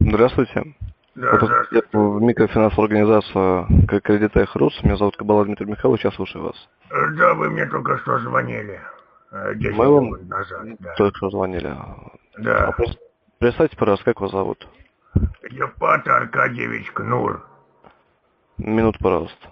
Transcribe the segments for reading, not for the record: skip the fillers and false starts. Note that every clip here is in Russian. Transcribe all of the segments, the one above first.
Здравствуйте. Да, Это здравствуйте. микрофинансовая организация Кредитех Рус. Меня зовут Кабала Дмитрий Михайлович, я слушаю вас. Да, вы мне только что звонили. Мы 10 вам секунд назад, да. только что звонили. Да. Представьте, пожалуйста, как вас зовут? Евпат Аркадьевич Кнур. Минуту, пожалуйста.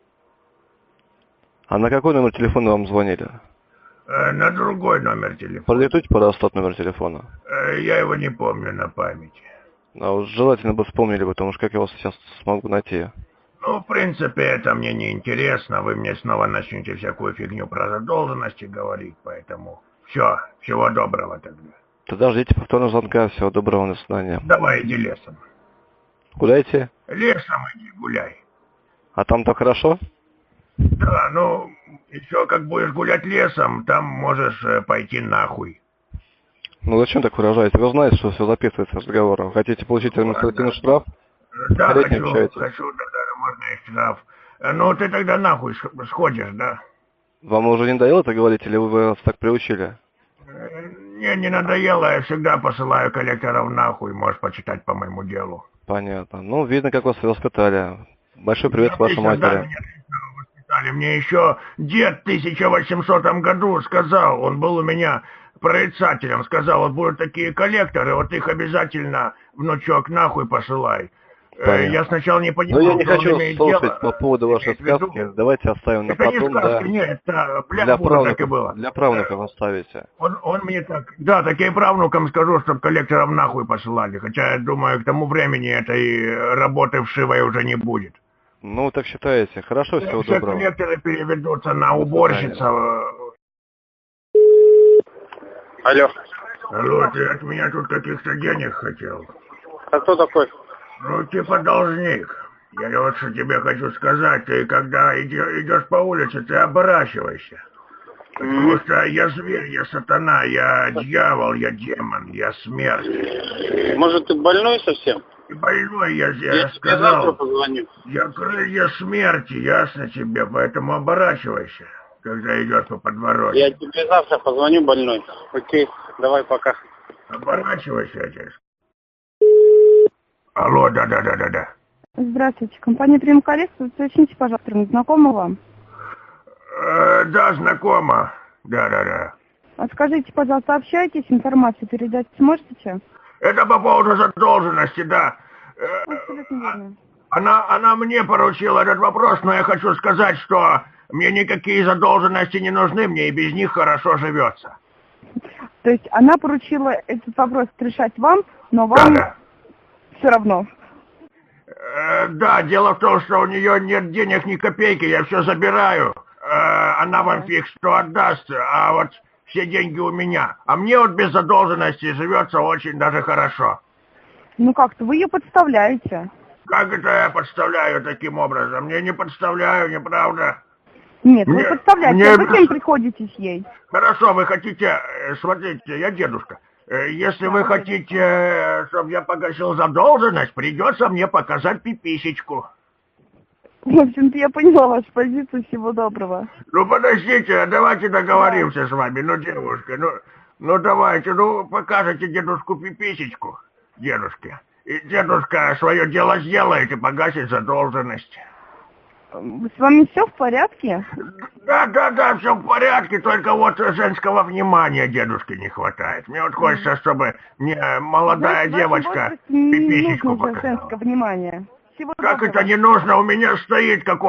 А на какой номер телефона вам звонили? На другой номер телефона. Продиктуйте, пожалуйста, тот номер телефона. Я его не помню на память. А вот желательно бы вспомнили, потому что как я вас сейчас смогу найти? Ну, в принципе, это мне не интересно. Вы мне снова начнете всякую фигню про задолженности говорить, поэтому... Все, всего доброго тогда. Тогда ждите повторного звонка. Всего доброго, до свидания. Давай, иди лесом. Куда идти? Лесом иди, гуляй. А там так хорошо? Да, ну, еще как будешь гулять лесом, там можешь пойти нахуй. Ну зачем так выражаете? Вы знаете, что все записывается разговор. Хотите получить административный штраф? Да, Конкретнее хочу, общайтесь. да, можно и штраф. Ну, ты тогда нахуй сходишь, да? Вам уже не надоело это говорить, или вы вас так приучили? Не надоело, я всегда посылаю коллекторов нахуй, можешь почитать по моему делу. Понятно. Ну, видно, как вас воспитали. Большой привет вашей Отлично, да, матери. меня отлично воспитали. Мне еще дед в 1800 году сказал, он был у меня прорицателем, сказал, вот будут такие коллекторы, вот их обязательно, внучок, нахуй посылай. Я Понятно. сначала не Но я понимал, не что он хочу имеет слушать дело, по поводу вашей имеет в виду. сказки. Давайте оставим на Это не потом, сказка, да. нет, это бляха-муха так и было. Для правнуков оставите. Он мне так, да, так я и правнукам скажу, чтоб коллекторов нахуй посылали, хотя я думаю, к тому времени этой работы вшивой уже не будет. Ну, так считаете. Хорошо, всего Все доброго. коллекторы переведутся на До свидания. уборщица. Алло, Алло, ты от меня тут каких-то денег хотел? а кто такой? Ну, типа должник. Я вот что тебе хочу сказать, ты когда идешь по улице, ты оборачивайся. Потому что я зверь, я сатана, я дьявол, я демон, я смерть. Может, ты больной совсем? И больной я Я тебе завтра сказал, позвоню. я крылья смерти, ясно тебе, поэтому оборачивайся, когда идешь по Я подворотне. тебе завтра позвоню, больной. Окей, давай, пока. Оборачивайся, отец. Алло, да. Здравствуйте. Компания «Прим Коллекция». Уточните, пожалуйста, знакома вам? Да, знакомо. Да. А скажите, пожалуйста, общаетесь, информацию передать сможете? Это по поводу задолженности, да. Абсолютно верно. Она мне поручила этот вопрос, но я хочу сказать, что мне никакие задолженности не нужны, мне и без них хорошо живется. То есть она поручила этот вопрос решать вам, но вам Да. все равно. Да, дело в том, что у нее нет денег ни копейки, я все забираю. Она вам фиг что отдаст, а вот все деньги у меня. А мне вот без задолженности живется очень даже хорошо. Ну как-то вы ее подставляете. Как это я подставляю таким образом? Мне не подставляю, неправда. Нет, вы подставляете, мне- а вы кем приходитесь ей? Хорошо, вы хотите, смотрите, я дедушка. Если вы хотите, чтобы я погасил задолженность, придется мне показать пиписечку. В общем-то, я поняла вашу позицию. Всего доброго. Ну подождите, давайте договоримся с вами, ну девушка, ну давайте, покажите дедушку пиписечку, дедушке. И дедушка свое дело сделает и погасит задолженность. С вами все в порядке? Да, все в порядке, только вот женского внимания дедушке не хватает. Мне вот хочется, чтобы мне молодая Знаете, девочка не пиписечку нужно уже показала. женского внимания. Всего Как доброго. это не нужно? У меня стоит как у...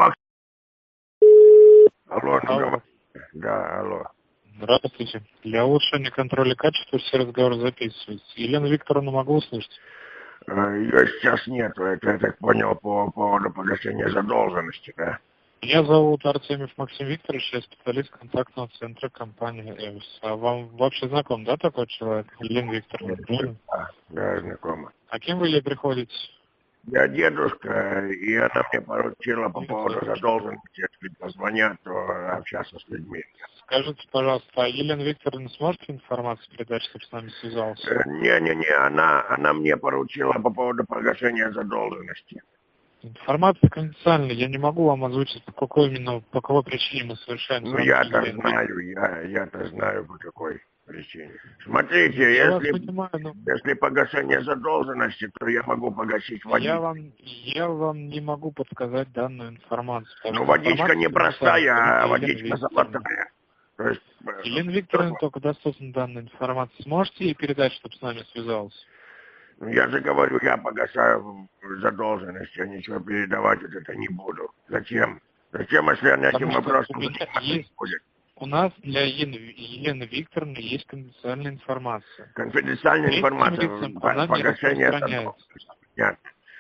Алло. Да, алло. Здравствуйте. Для улучшения контроля качества все разговоры записываются. Елену Викторовну могу услышать? Ее сейчас нету, это я так понял по поводу погашения задолженности, да? Меня зовут Артемьев Максим Викторович, я специалист контактного центра компании «Эвис». А вам вообще знаком, да, такой человек? Елена Викторовна, правильно? Да, знакомо. А кем вы ей приходите? Я дедушка, и она мне поручила по поводу задолженности, если позвонят, то общаться с людьми. Скажите, пожалуйста, а Елена Викторовна сможет информацию передать, чтобы с нами связался? Не, она мне поручила по поводу погашения задолженности. Информация конфиденциальная, я не могу вам озвучить, по какой причине мы совершаем Ну звонки я-то Елене знаю, я-то знаю по какой. причине. Смотрите, Я вас если, понимаю, но если погашение задолженности, то я могу погасить водичку. я вам не могу подсказать данную информацию. потому Ну, что водичка не информация простая, а Елена водичка Викторовна. золотая. То есть, Елена Викторовна только доступна данная информация. Сможете ей передать, чтобы с нами связался? ну, я же говорю, я погашаю задолженность, я ничего передавать вот это не буду. Зачем? Зачем, если я этим Потому что вопросом у меня заниматься есть- не будет? У нас для Елены Викторовны есть конфиденциальная информация. Конфиденциальная Третьим информация, лицам она не погашение распространяется. задолженности. Нет.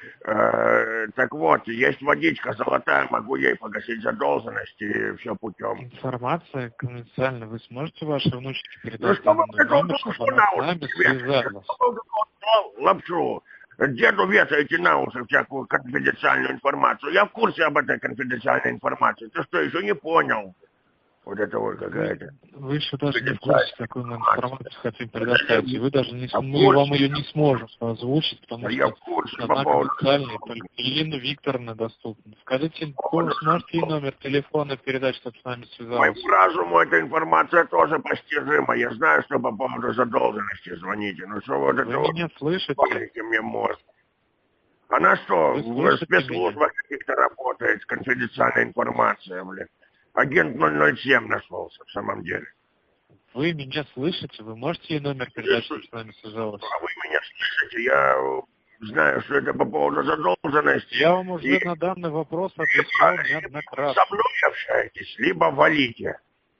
Так вот, есть водичка золотая, могу ей погасить задолженность и все путем. Информация конфиденциальная. Вы сможете вашей внучке Ну передать что вы данный номер, чтобы она с нами связалась? лапшу? Деду вешаете на уши всякую конфиденциальную информацию. Я в курсе об этой конфиденциальной информации. Ты что, еще не понял? Вот это вот какая-то. Вы еще даже не в курсе, какую мы информацию хотим предоставить. И вы даже не А в мы вам курсе? ее не сможем озвучить, потому А я что в курсе по она поводу... конфиденциальная, только Елена Викторовна доступна. Скажите, вы сможете ей номер телефона передать, чтобы с нами связалась? Моему разуму эта информация тоже постижима. Я знаю, что по поводу задолженности звоните. Ну что вот это Вы вот, меня слышите? палите мне мозг. Она что, Вы в слышите спецслужбах каких-то работает с конфиденциальной информацией, блин. Агент 007 нашелся, в самом деле. Вы меня слышите? Вы можете ей номер передать, чтобы с нами связалась? А вы меня слышите? Я знаю, что это по поводу задолженности. Я вам уже И- на данный вопрос отвечал неоднократно. Со мной общаетесь, либо валите.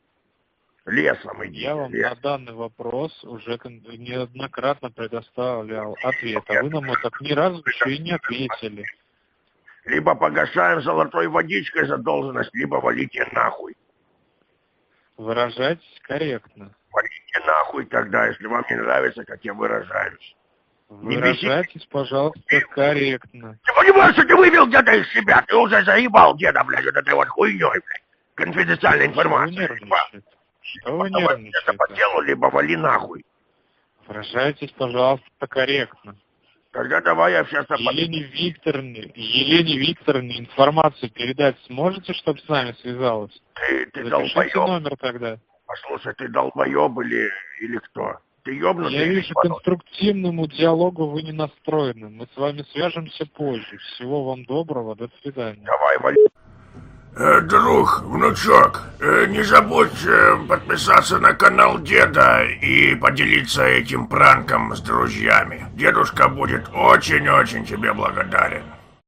Лесом идите. Я вам лес. на данный вопрос уже неоднократно предоставлял ответ, а вы нам вот так ни разу еще и не ответили. Либо погашаем золотой водичкой задолженность, либо валите нахуй. Выражайтесь корректно. Валите нахуй тогда, если вам не нравится, как я выражаюсь. Не Выражайтесь, пожалуйста, корректно. Ты понимаешь, что ты вывел где-то из себя? Ты уже заебал деда, блядь, вот этой вот хуйней, блядь. Конфиденциальной Что вы информацией. нервничаете? Что вы Давай это по нервничаете? делу, либо вали нахуй. Выражайтесь, пожалуйста, корректно. Тогда давай я сейчас... Елене Викторовне информацию передать сможете, чтобы с нами связалась? Ты Запишите долбоеб. номер тогда. Послушай, ты долбоеб или кто? Ты ёбнутый? Я вижу, к конструктивному диалогу вы не настроены. Мы с вами свяжемся позже. Всего вам доброго. До свидания. Давай, вали. Друг, внучок, не забудь подписаться на канал деда и поделиться этим пранком с друзьями. Дедушка будет очень-очень тебе благодарен.